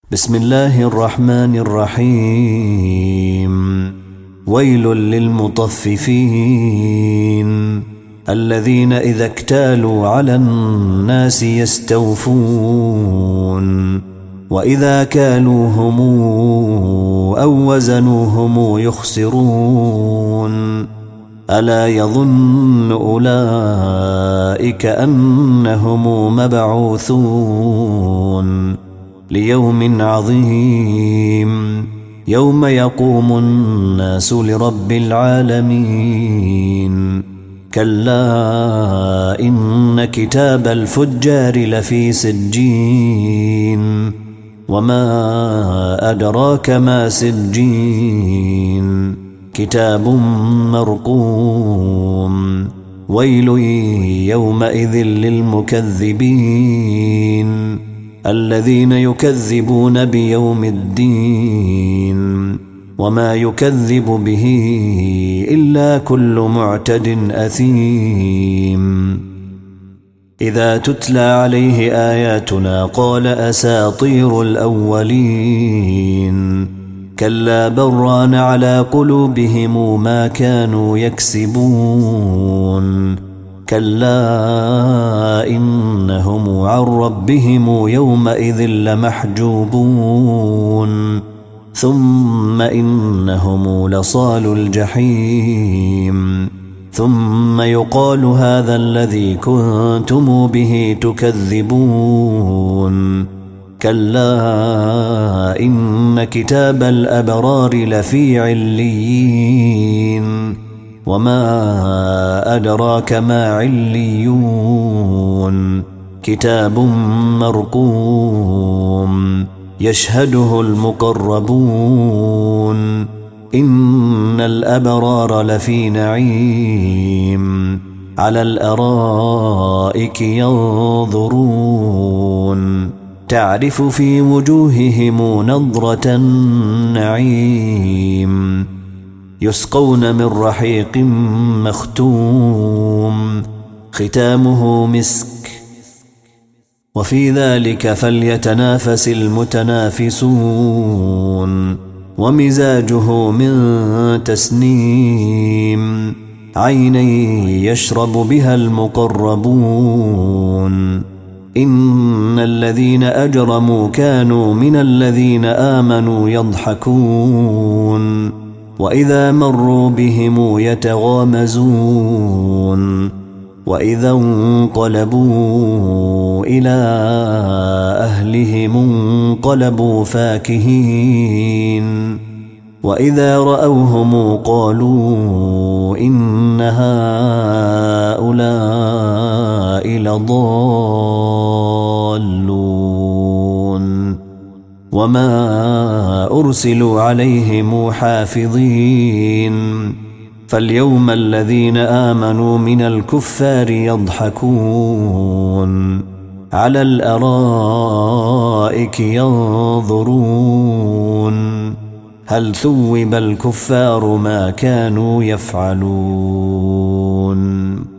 بسم الله الرحمن الرحيم. ويل للمطففين الذين إذا اكتالوا على الناس يستوفون وإذا كالوهم أو وزنوهم يخسرون. ألا يظن أولئك أنهم مبعوثون ليوم عظيم يوم يقوم الناس لرب العالمين. كلا إن كتاب الفجار لفي سجين وما أدراك ما سجين كتاب مرقوم. ويل يومئذ للمكذبين الذين يكذبون بيوم الدين وما يكذب به إلا كل معتد أثيم. إذا تتلى عليه آياتنا قال أساطير الأولين. كلا بران على قلوبهم ما كانوا يكسبون. كلا إنهم عن ربهم يومئذ لمحجوبون. ثم إنهم لصالو الجحيم. ثم يقال هذا الذي كنتم به تكذبون. كلا إن كتاب الأبرار لفي عليين وما أدراك ما عليون كتاب مرقوم يشهده المقربون. إن الأبرار لفي نعيم على الأرائك ينظرون تعرف في وجوههم نضرة النعيم. يسقون من رحيق مختوم ختامه مسك وفي ذلك فليتنافس المتنافسون. ومزاجه من تسنيم عينا يشرب بها المقربون. إن الذين أجرموا كانوا من الذين آمنوا يضحكون وإذا مروا بهم يتغامزون. وإذا انقلبوا إلى أهلهم انقلبوا فاكهين. وإذا رأوهم قالوا إن هؤلاء لضالون. وما أرسلوا عليهم حافظين. فاليوم الذين آمنوا من الكفار يضحكون على الأرائك ينظرون هل ثوب الكفار ما كانوا يفعلون.